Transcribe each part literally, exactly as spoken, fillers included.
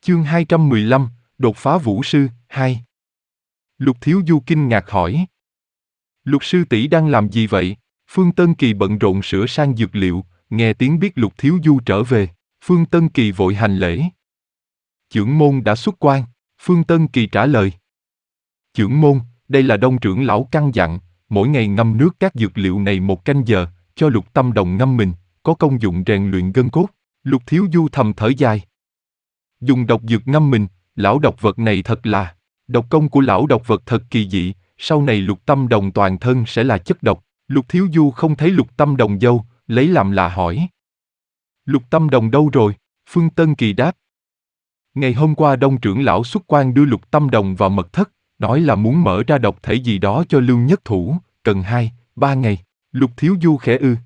Chương hai trăm mười lăm, đột phá vũ sư, hai. Lục Thiếu Du kinh ngạc hỏi. Lục sư tỷ đang làm gì vậy? Phương Tân Kỳ bận rộn sửa sang dược liệu, nghe tiếng biết Lục Thiếu Du trở về. Phương Tân Kỳ vội hành lễ. Chưởng môn đã xuất quan, Phương Tân Kỳ trả lời. Chưởng môn, đây là Đông trưởng lão căn dặn, mỗi ngày ngâm nước các dược liệu này một canh giờ, cho Lục Tâm Đồng ngâm mình, có công dụng rèn luyện gân cốt. Lục Thiếu Du thầm thở dài. Dùng độc dược ngâm mình, lão độc vật này thật là, độc công của lão độc vật thật kỳ dị, sau này Lục Tâm Đồng toàn thân sẽ là chất độc. Lục Thiếu Du không thấy Lục Tâm Đồng dâu, lấy làm lạ hỏi. Lục Tâm Đồng đâu rồi? Phương Tân Kỳ đáp. Ngày hôm qua Đông trưởng lão xuất quan đưa Lục Tâm Đồng vào mật thất, nói là muốn mở ra độc thể gì đó cho Lưu Nhất Thủ, cần hai, ba ngày. Lục Thiếu Du khẽ ư.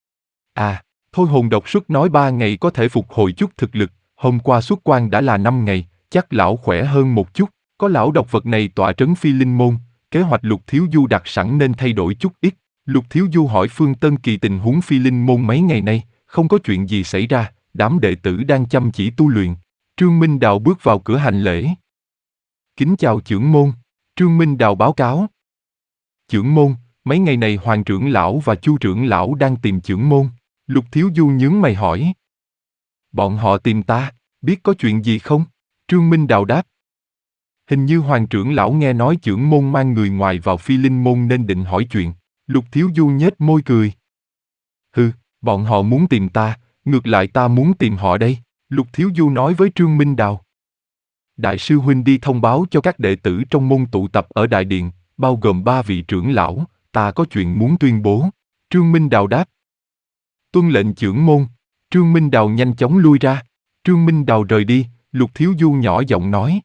À, thôi hồn độc xuất nói ba ngày có thể phục hồi chút thực lực, hôm qua xuất quan đã là năm ngày, chắc lão khỏe hơn một chút, có lão độc vật này tọa trấn Phi Linh môn, kế hoạch Lục Thiếu Du đặt sẵn nên thay đổi chút ít. Lục Thiếu Du hỏi Phương Tân Kỳ tình huống Phi Linh môn mấy ngày nay, không có chuyện gì xảy ra, đám đệ tử đang chăm chỉ tu luyện. Trương Minh Đào bước vào cửa hành lễ. Kính chào chưởng môn, Trương Minh Đào báo cáo. Chưởng môn, mấy ngày này Hoàng trưởng lão và Chu trưởng lão đang tìm chưởng môn. Lục Thiếu Du nhướng mày hỏi. Bọn họ tìm ta, biết có chuyện gì không? Trương Minh Đào đáp. Hình như Hoàng trưởng lão nghe nói chưởng môn mang người ngoài vào Phi Linh môn nên định hỏi chuyện. Lục Thiếu Du nhếch môi cười. Hừ, bọn họ muốn tìm ta, ngược lại ta muốn tìm họ đây. Lục Thiếu Du nói với Trương Minh Đào. Đại sư huynh đi thông báo cho các đệ tử trong môn tụ tập ở đại điện, bao gồm ba vị trưởng lão, ta có chuyện muốn tuyên bố. Trương Minh Đào đáp. Tuân lệnh chưởng môn. Trương Minh Đào nhanh chóng lui ra. Trương Minh Đào rời đi, Lục Thiếu Du nhỏ giọng nói.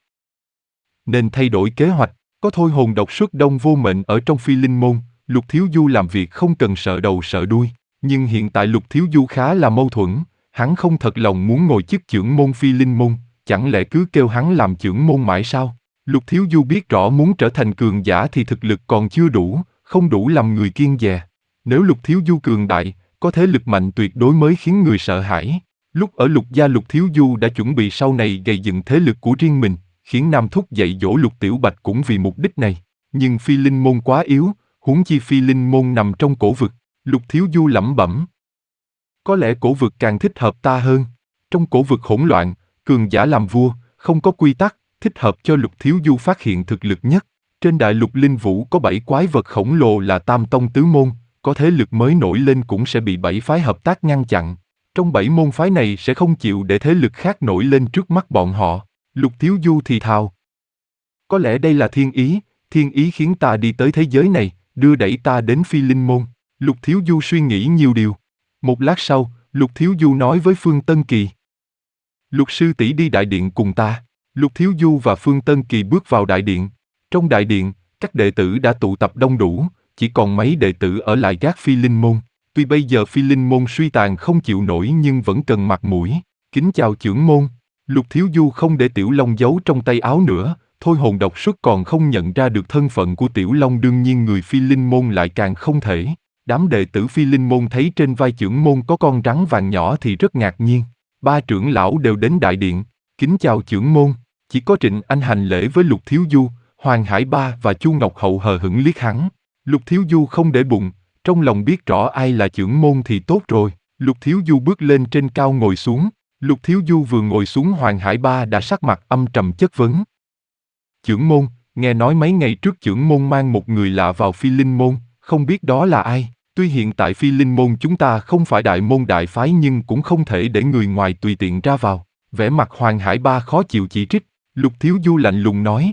Nên thay đổi kế hoạch, có thôi hồn độc xuất đông vô mệnh ở trong Phi Linh môn, Lục Thiếu Du làm việc không cần sợ đầu sợ đuôi, nhưng hiện tại Lục Thiếu Du khá là mâu thuẫn, hắn không thật lòng muốn ngồi chức chưởng môn Phi Linh môn, chẳng lẽ cứ kêu hắn làm chưởng môn mãi sao? Lục Thiếu Du biết rõ muốn trở thành cường giả thì thực lực còn chưa đủ, không đủ làm người kiêng dè. Nếu Lục Thiếu Du cường đại, có thế lực mạnh tuyệt đối mới khiến người sợ hãi. Lúc ở Lục gia Lục Thiếu Du đã chuẩn bị sau này gây dựng thế lực của riêng mình, khiến Nam Thúc dạy dỗ Lục Tiểu Bạch cũng vì mục đích này. Nhưng Phi Linh môn quá yếu, huống chi Phi Linh môn nằm trong cổ vực. Lục Thiếu Du lẩm bẩm. Có lẽ cổ vực càng thích hợp ta hơn. Trong cổ vực hỗn loạn, cường giả làm vua, không có quy tắc, thích hợp cho Lục Thiếu Du phát hiện thực lực nhất. Trên đại lục linh vũ có bảy quái vật khổng lồ là tam tông tứ môn, có thế lực mới nổi lên cũng sẽ bị bảy phái hợp tác ngăn chặn. Trong bảy môn phái này sẽ không chịu để thế lực khác nổi lên trước mắt bọn họ. Lục Thiếu Du thì thào. Có lẽ đây là thiên ý, thiên ý khiến ta đi tới thế giới này, đưa đẩy ta đến Phi Linh môn. Lục Thiếu Du suy nghĩ nhiều điều. Một lát sau, Lục Thiếu Du nói với Phương Tân Kỳ. Lục sư tỷ đi đại điện cùng ta. Lục Thiếu Du và Phương Tân Kỳ bước vào đại điện. Trong đại điện, các đệ tử đã tụ tập đông đủ, chỉ còn mấy đệ tử ở lại gác Phi Linh môn. Tuy bây giờ Phi Linh môn suy tàn không chịu nổi nhưng vẫn cần mặt mũi. Kính chào chưởng môn. Lục Thiếu Du không để Tiểu Long giấu trong tay áo nữa, thôi hồn độc xuất còn không nhận ra được thân phận của Tiểu Long, đương nhiên người Phi Linh môn lại càng không thể. Đám đệ tử Phi Linh môn thấy trên vai chưởng môn có con rắn vàng nhỏ thì rất ngạc nhiên. Ba trưởng lão đều đến đại điện. Kính chào chưởng môn. Chỉ có Trịnh Anh hành lễ với Lục Thiếu Du, Hoàng Hải Ba và Chu Ngọc Hậu hờ hững liếc hắn. Lục Thiếu Du không để bụng, trong lòng biết rõ ai là chưởng môn thì tốt rồi. Lục Thiếu Du bước lên trên cao ngồi xuống. Lục Thiếu Du vừa ngồi xuống Hoàng Hải Ba đã sắc mặt âm trầm chất vấn. Chưởng môn, nghe nói mấy ngày trước chưởng môn mang một người lạ vào Phi Linh môn, không biết đó là ai. Tuy hiện tại Phi Linh môn chúng ta không phải đại môn đại phái nhưng cũng không thể để người ngoài tùy tiện ra vào. Vẻ mặt Hoàng Hải Ba khó chịu chỉ trích. Lục Thiếu Du lạnh lùng nói.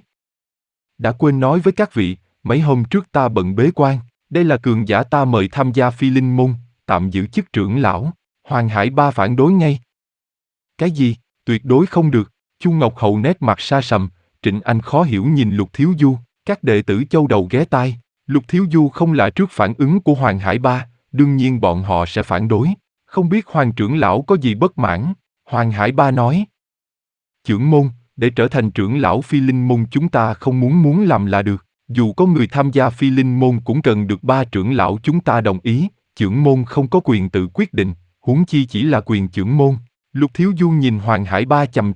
Đã quên nói với các vị, mấy hôm trước ta bận bế quan, đây là cường giả ta mời tham gia Phi Linh môn, tạm giữ chức trưởng lão. Hoàng Hải Ba phản đối ngay. Cái gì? Tuyệt đối không được. Chu Ngọc Hậu nét mặt sa sầm, Trịnh Anh khó hiểu nhìn Lục Thiếu Du, các đệ tử châu đầu ghé tai. Lục Thiếu Du không lạ trước phản ứng của Hoàng Hải Ba, đương nhiên bọn họ sẽ phản đối. Không biết Hoàng trưởng lão có gì bất mãn? Hoàng Hải Ba nói. Chưởng môn, để trở thành trưởng lão Phi Linh môn chúng ta không muốn muốn làm là được. Dù có người tham gia Phi Linh môn cũng cần được ba trưởng lão chúng ta đồng ý. Chưởng môn không có quyền tự quyết định, huống chi chỉ là quyền chưởng môn. Lục Thiếu Du nhìn Hoàng Hải Ba chằm chằm,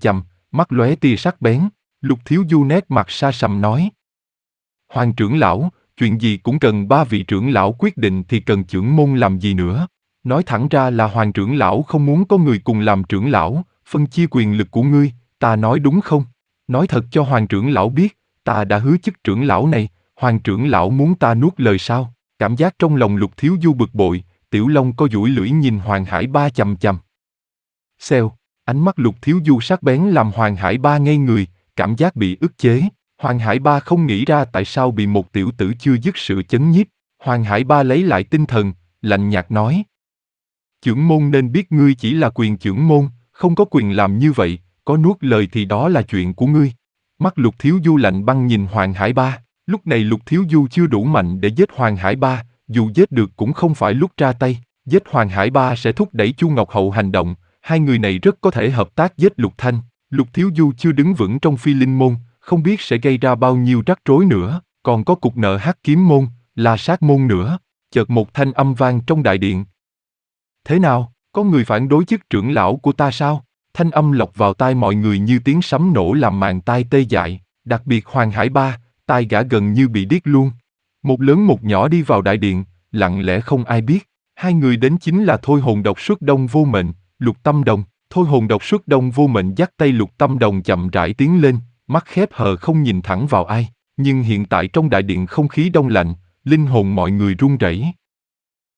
mắt lóe tia sắc bén. Lục Thiếu Du nét mặt sa sầm nói. Hoàng trưởng lão, chuyện gì cũng cần ba vị trưởng lão quyết định thì cần chưởng môn làm gì nữa. Nói thẳng ra là Hoàng trưởng lão không muốn có người cùng làm trưởng lão, phân chia quyền lực của ngươi, ta nói đúng không? Nói thật cho Hoàng trưởng lão biết, ta đã hứa chức trưởng lão này, Hoàng trưởng lão muốn ta nuốt lời sao? Cảm giác trong lòng Lục Thiếu Du bực bội, Tiểu Long co duỗi lưỡi nhìn Hoàng Hải Ba chằm chằm. Xèo, ánh mắt Lục Thiếu Du sắc bén làm Hoàng Hải Ba ngây người, cảm giác bị ức chế. Hoàng Hải Ba không nghĩ ra tại sao bị một tiểu tử chưa dứt sự chấn nhiếp. Hoàng Hải Ba lấy lại tinh thần, lạnh nhạt nói. Chưởng môn nên biết ngươi chỉ là quyền chưởng môn, không có quyền làm như vậy, có nuốt lời thì đó là chuyện của ngươi. Mắt Lục Thiếu Du lạnh băng nhìn Hoàng Hải Ba, lúc này Lục Thiếu Du chưa đủ mạnh để giết Hoàng Hải Ba, dù giết được cũng không phải lúc ra tay, giết Hoàng Hải Ba sẽ thúc đẩy Chu Ngọc Hậu hành động, hai người này rất có thể hợp tác giết Lục Thanh. Lục Thiếu Du chưa đứng vững trong Phi Linh môn, không biết sẽ gây ra bao nhiêu rắc rối nữa, còn có cục nợ Hắc Kiếm môn, La Sát môn nữa. Chợt một thanh âm vang trong đại điện. Thế nào, có người phản đối chức trưởng lão của ta sao? Thanh âm lọc vào tai mọi người như tiếng sấm nổ làm màng tai tê dại, đặc biệt Hoàng Hải Ba, tai gã gần như bị điếc luôn. Một lớn một nhỏ đi vào đại điện, lặng lẽ không ai biết. Hai người đến chính là Thôi Hồn Độc Xuất Đông Vô Mệnh, Lục Tâm Đồng. Thôi Hồn Độc Xuất Đông Vô Mệnh dắt tay Lục Tâm Đồng chậm rãi tiến lên, mắt khép hờ không nhìn thẳng vào ai. Nhưng hiện tại trong đại điện không khí đông lạnh, linh hồn mọi người run rẩy.